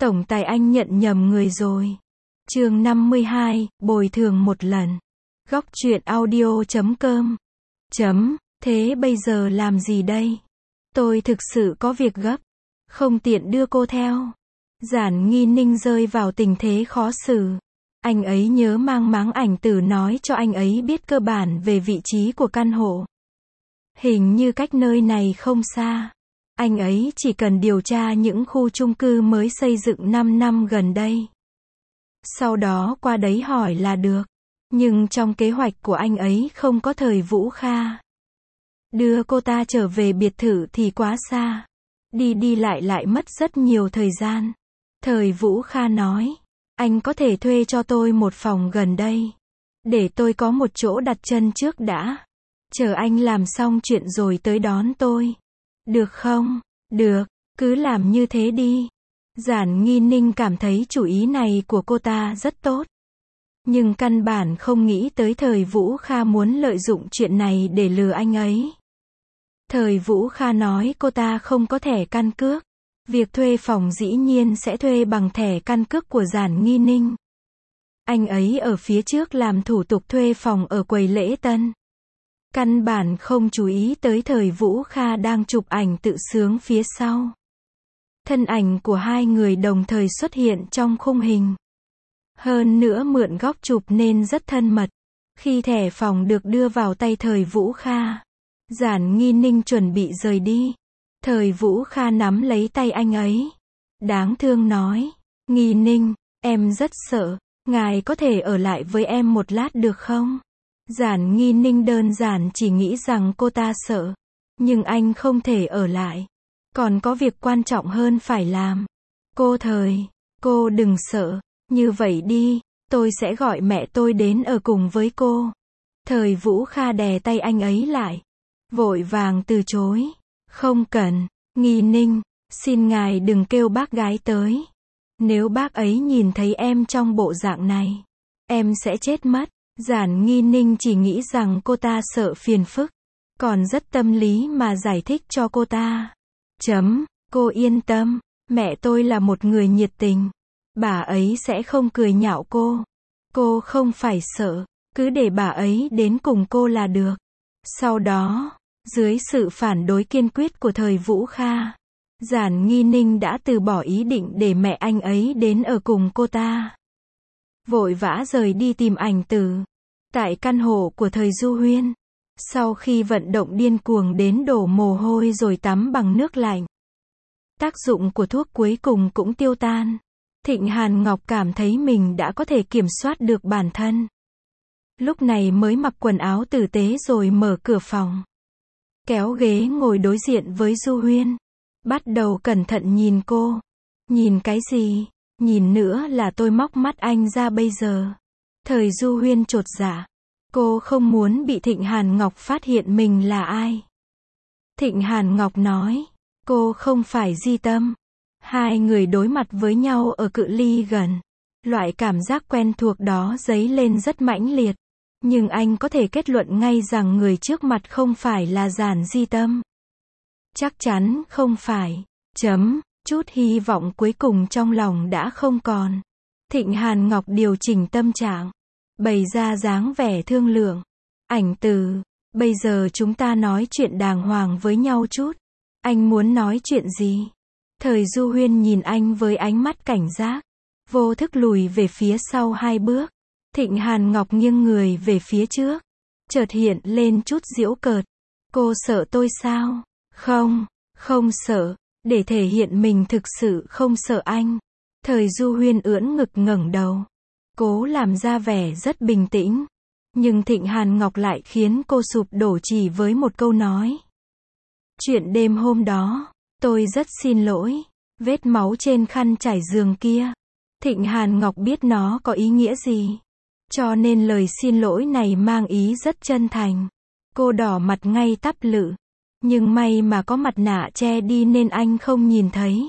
Tổng tài anh nhận nhầm người rồi. Chương 52, bồi thường một lần. Góc truyện audio.com. Thế bây giờ làm gì đây? Tôi thực sự có việc gấp. Không tiện đưa cô theo. Giản Nghi Ninh rơi vào tình thế khó xử. Anh ấy nhớ mang máng Ảnh Tử nói cho anh ấy biết cơ bản về vị trí của căn hộ. Hình như cách nơi này không xa. Anh ấy chỉ cần điều tra những khu chung cư mới xây dựng 5 năm gần đây. Sau đó qua đấy hỏi là được. Nhưng trong kế hoạch của anh ấy không có Thời Vũ Kha. Đưa cô ta trở về biệt thự thì quá xa. Đi lại mất rất nhiều thời gian. Thời Vũ Kha nói, anh có thể thuê cho tôi một phòng gần đây. Để tôi có một chỗ đặt chân trước đã. Chờ anh làm xong chuyện rồi tới đón tôi. Được không? Được, cứ làm như thế đi. Giản Nghi Ninh cảm thấy chủ ý này của cô ta rất tốt. Nhưng căn bản không nghĩ tới Thời Vũ Kha muốn lợi dụng chuyện này để lừa anh ấy. Thời Vũ Kha nói cô ta không có thẻ căn cước. Việc thuê phòng dĩ nhiên sẽ thuê bằng thẻ căn cước của Giản Nghi Ninh. Anh ấy ở phía trước làm thủ tục thuê phòng ở quầy lễ tân. Căn bản không chú ý tới Thời Vũ Kha đang chụp ảnh tự sướng phía sau. Thân ảnh của hai người đồng thời xuất hiện trong khung hình. Hơn nữa mượn góc chụp nên rất thân mật. Khi thẻ phòng được đưa vào tay Thời Vũ Kha, Giản Nghi Ninh chuẩn bị rời đi. Thời Vũ Kha nắm lấy tay anh ấy. Đáng thương nói, Nghi Ninh, em rất sợ, ngài có thể ở lại với em một lát được không? Giản Nghi Ninh đơn giản chỉ nghĩ rằng cô ta sợ. Nhưng anh không thể ở lại. Còn có việc quan trọng hơn phải làm. Cô đừng sợ. Như vậy đi, tôi sẽ gọi mẹ tôi đến ở cùng với cô. Thời Vũ Kha đè tay anh ấy lại. Vội vàng từ chối. Không cần, Nghi Ninh, xin ngài đừng kêu bác gái tới. Nếu bác ấy nhìn thấy em trong bộ dạng này, em sẽ chết mất. Giản Nghi Ninh chỉ nghĩ rằng cô ta sợ phiền phức. Còn rất tâm lý mà giải thích cho cô ta. Cô yên tâm, mẹ tôi là một người nhiệt tình. Bà ấy sẽ không cười nhạo cô. Cô không phải sợ, cứ để bà ấy đến cùng cô là được. Sau đó, dưới sự phản đối kiên quyết của Thời Vũ Kha, Giản Nghi Ninh đã từ bỏ ý định để mẹ anh ấy đến ở cùng cô ta. Vội vã rời đi tìm Ảnh Tử. Tại căn hộ của Thời Du Huyên, sau khi vận động điên cuồng đến đổ mồ hôi rồi tắm bằng nước lạnh, tác dụng của thuốc cuối cùng cũng tiêu tan. Thịnh Hàn Ngọc cảm thấy mình đã có thể kiểm soát được bản thân. Lúc này mới mặc quần áo tử tế rồi mở cửa phòng. Kéo ghế ngồi đối diện với Du Huyên. Bắt đầu cẩn thận nhìn cô. Nhìn cái gì? Nhìn nữa là tôi móc mắt anh ra bây giờ. Thời Du Huyên chột dạ. Cô không muốn bị Thịnh Hàn Ngọc phát hiện mình là ai. Thịnh Hàn Ngọc nói. Cô không phải Di Tâm. Hai người đối mặt với nhau ở cự ly gần. Loại cảm giác quen thuộc đó dấy lên rất mãnh liệt. Nhưng anh có thể kết luận ngay rằng người trước mặt không phải là Giản Di Tâm. Chắc chắn không phải. Chút hy vọng cuối cùng trong lòng đã không còn. Thịnh Hàn Ngọc điều chỉnh tâm trạng. Bày ra dáng vẻ thương lượng. Ảnh Tử, bây giờ chúng ta nói chuyện đàng hoàng với nhau chút. Anh muốn nói chuyện gì? Thời Du Huyên nhìn anh với ánh mắt cảnh giác. Vô thức lùi về phía sau 2 bước. Thịnh Hàn Ngọc nghiêng người về phía trước. Chợt hiện lên chút giễu cợt. Cô sợ tôi sao? Không sợ. Để thể hiện mình thực sự không sợ anh. Thời Du Huyên ưỡn ngực ngẩng đầu. Cố làm ra vẻ rất bình tĩnh. Nhưng Thịnh Hàn Ngọc lại khiến cô sụp đổ chỉ với một câu nói. Chuyện đêm hôm đó, tôi rất xin lỗi. Vết máu trên khăn trải giường kia. Thịnh Hàn Ngọc biết nó có ý nghĩa gì. Cho nên lời xin lỗi này mang ý rất chân thành. Cô đỏ mặt ngay tắp lự. Nhưng may mà có mặt nạ che đi nên anh không nhìn thấy.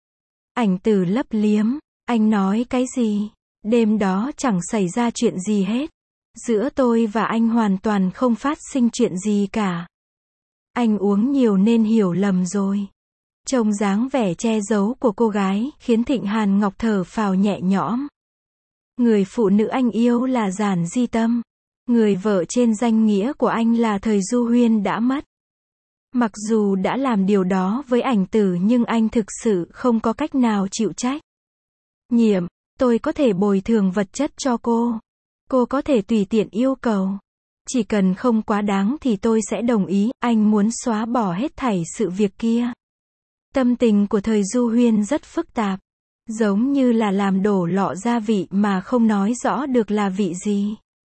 Ảnh Tử lấp liếm. Anh nói cái gì? Đêm đó chẳng xảy ra chuyện gì hết. Giữa tôi và anh hoàn toàn không phát sinh chuyện gì cả. Anh uống nhiều nên hiểu lầm rồi. Trông dáng vẻ che giấu của cô gái, khiến Thịnh Hàn Ngọc thở phào nhẹ nhõm. Người phụ nữ anh yêu là Giản Di Tâm. Người vợ trên danh nghĩa của anh là Thời Du Huyên đã mất. Mặc dù đã làm điều đó với ảnh tử nhưng anh thực sự không có cách nào chịu trách nhiệm. Tôi có thể bồi thường vật chất cho cô. Cô có thể tùy tiện yêu cầu. Chỉ cần không quá đáng thì tôi sẽ đồng ý. Anh muốn xóa bỏ hết thảy sự việc kia. Tâm tình của Thời Du Huyên rất phức tạp. Giống như là làm đổ lọ gia vị mà không nói rõ được là vị gì.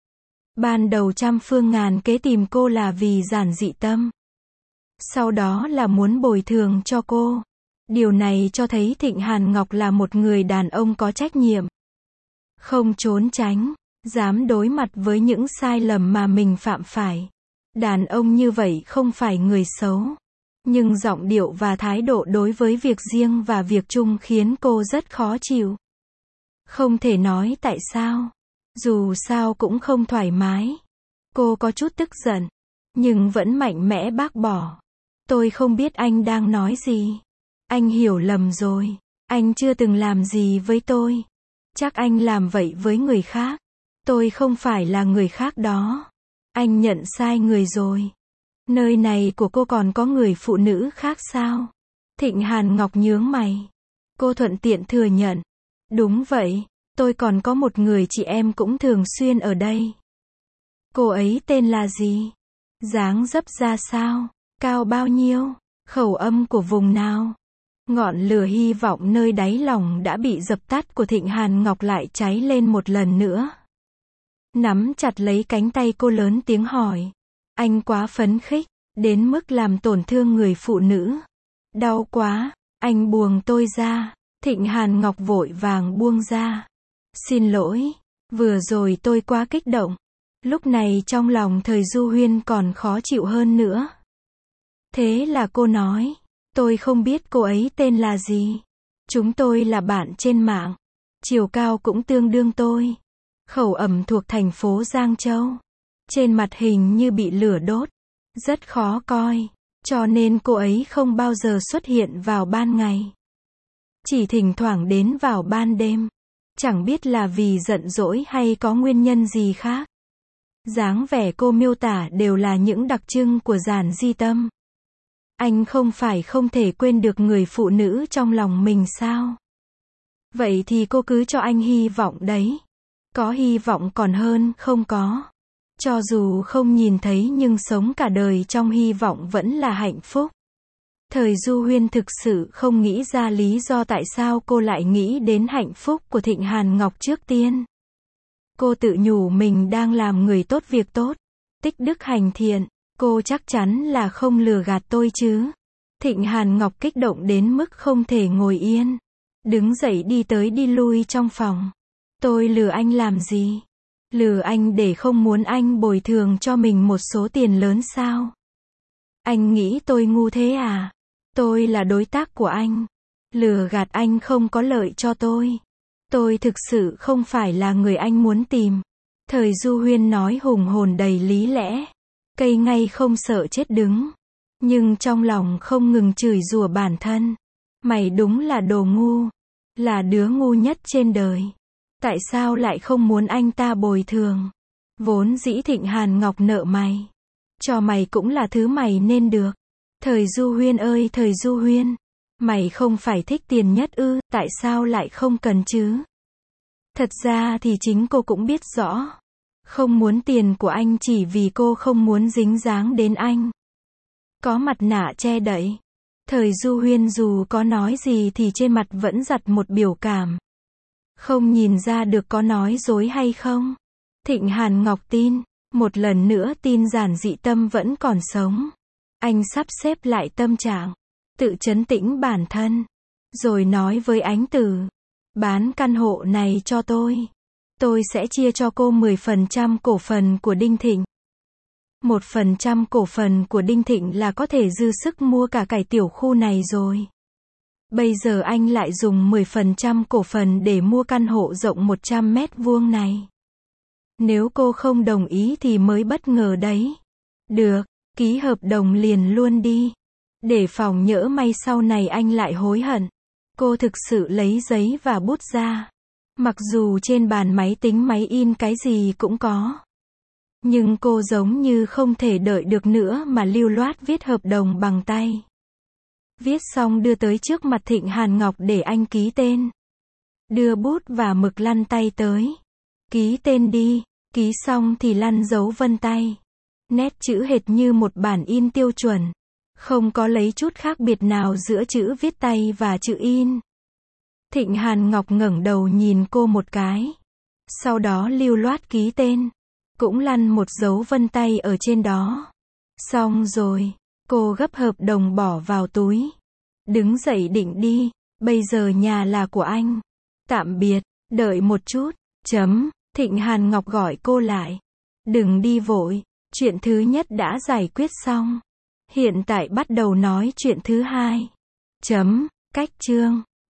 Ban đầu trăm phương ngàn kế tìm cô là vì Giản Dị Tâm. Sau đó là muốn bồi thường cho cô. Điều này cho thấy Thịnh Hàn Ngọc là một người đàn ông có trách nhiệm. Không trốn tránh, dám đối mặt với những sai lầm mà mình phạm phải. Đàn ông như vậy không phải người xấu. Nhưng giọng điệu và thái độ đối với việc riêng và việc chung khiến cô rất khó chịu. Không thể nói tại sao. Dù sao cũng không thoải mái. Cô có chút tức giận. Nhưng vẫn mạnh mẽ bác bỏ. Tôi không biết anh đang nói gì. Anh hiểu lầm rồi. Anh chưa từng làm gì với tôi. Chắc anh làm vậy với người khác. Tôi không phải là người khác đó. Anh nhận sai người rồi. Nơi này của cô còn có người phụ nữ khác sao? Thịnh Hàn Ngọc nhướng mày. Cô thuận tiện thừa nhận. Đúng vậy, tôi còn có một người chị em cũng thường xuyên ở đây. Cô ấy tên là gì? Dáng dấp ra sao? Cao bao nhiêu? Khẩu âm của vùng nào? Ngọn lửa hy vọng nơi đáy lòng đã bị dập tắt của Thịnh Hàn Ngọc lại cháy lên một lần nữa. Nắm chặt lấy cánh tay cô lớn tiếng hỏi. Anh quá phấn khích, đến mức làm tổn thương người phụ nữ. Đau quá, anh buông tôi ra. Thịnh Hàn Ngọc vội vàng buông ra. Xin lỗi, vừa rồi tôi quá kích động. Lúc này trong lòng Thời Du Huyên còn khó chịu hơn nữa. Thế là cô nói, tôi không biết cô ấy tên là gì. Chúng tôi là bạn trên mạng. Chiều cao cũng tương đương tôi. Khẩu ẩm thuộc thành phố Giang Châu. Trên mặt hình như bị lửa đốt. Rất khó coi. Cho nên cô ấy không bao giờ xuất hiện vào ban ngày. Chỉ thỉnh thoảng đến vào ban đêm. Chẳng biết là vì giận dỗi hay có nguyên nhân gì khác. Dáng vẻ cô miêu tả đều là những đặc trưng của Giản Di Tâm. Anh không phải không thể quên được người phụ nữ trong lòng mình sao? Vậy thì cô cứ cho anh hy vọng đấy. Có hy vọng còn hơn không có. Cho dù không nhìn thấy nhưng sống cả đời trong hy vọng vẫn là hạnh phúc. Thời Du Huyên thực sự không nghĩ ra lý do tại sao cô lại nghĩ đến hạnh phúc của Thịnh Hàn Ngọc trước tiên. Cô tự nhủ mình đang làm người tốt việc tốt, tích đức hành thiện, cô chắc chắn là không lừa gạt tôi chứ. Thịnh Hàn Ngọc kích động đến mức không thể ngồi yên. Đứng dậy đi tới đi lui trong phòng. Tôi lừa anh làm gì? Lừa anh để không muốn anh bồi thường cho mình một số tiền lớn sao? Anh nghĩ tôi ngu thế à? Tôi là đối tác của anh. Lừa gạt anh không có lợi cho tôi. Tôi thực sự không phải là người anh muốn tìm. Thời Du Huyên nói hùng hồn đầy lý lẽ. Cây ngay không sợ chết đứng. Nhưng trong lòng không ngừng chửi rủa bản thân. Mày đúng là đồ ngu. Là đứa ngu nhất trên đời. Tại sao lại không muốn anh ta bồi thường? Vốn dĩ Thịnh Hàn Ngọc nợ mày. Cho mày cũng là thứ mày nên được. Thời Du Huyên ơi Thời Du Huyên. Mày không phải thích tiền nhất ư, tại sao lại không cần chứ? Thật ra thì chính cô cũng biết rõ. Không muốn tiền của anh chỉ vì cô không muốn dính dáng đến anh. Có mặt nạ che đậy. Thời Du Huyên dù có nói gì thì trên mặt vẫn giặt một biểu cảm. Không nhìn ra được có nói dối hay không. Thịnh Hàn Ngọc tin. Một lần nữa tin Giản Dị Tâm vẫn còn sống. Anh sắp xếp lại tâm trạng. Tự trấn tĩnh bản thân. Rồi nói với Ánh Tử. Bán căn hộ này cho tôi. Tôi sẽ chia cho cô 10% cổ phần của Đinh Thịnh. 1% cổ phần của Đinh Thịnh là có thể dư sức mua cả cải tiểu khu này rồi. Bây giờ anh lại dùng 10% cổ phần để mua căn hộ rộng 100 mét vuông này. Nếu cô không đồng ý thì mới bất ngờ đấy. Được, ký hợp đồng liền luôn đi. Để phòng nhỡ may sau này anh lại hối hận. Cô thực sự lấy giấy và bút ra. Mặc dù trên bàn máy tính máy in cái gì cũng có. Nhưng cô giống như không thể đợi được nữa mà lưu loát viết hợp đồng bằng tay. Viết xong đưa tới trước mặt Thịnh Hàn Ngọc để anh ký tên. Đưa bút và mực lăn tay tới. Ký tên đi. Ký xong thì lăn dấu vân tay. Nét chữ hệt như một bản in tiêu chuẩn. Không có lấy chút khác biệt nào giữa chữ viết tay và chữ in. Thịnh Hàn Ngọc ngẩng đầu nhìn cô một cái. Sau đó lưu loát ký tên. Cũng lăn một dấu vân tay ở trên đó. Xong rồi. Cô gấp hợp đồng bỏ vào túi. Đứng dậy định đi. Bây giờ nhà là của anh. Tạm biệt. Đợi một chút. Thịnh Hàn Ngọc gọi cô lại. Đừng đi vội. Chuyện thứ nhất đã giải quyết xong. Hiện tại bắt đầu nói chuyện thứ hai. Cách chương.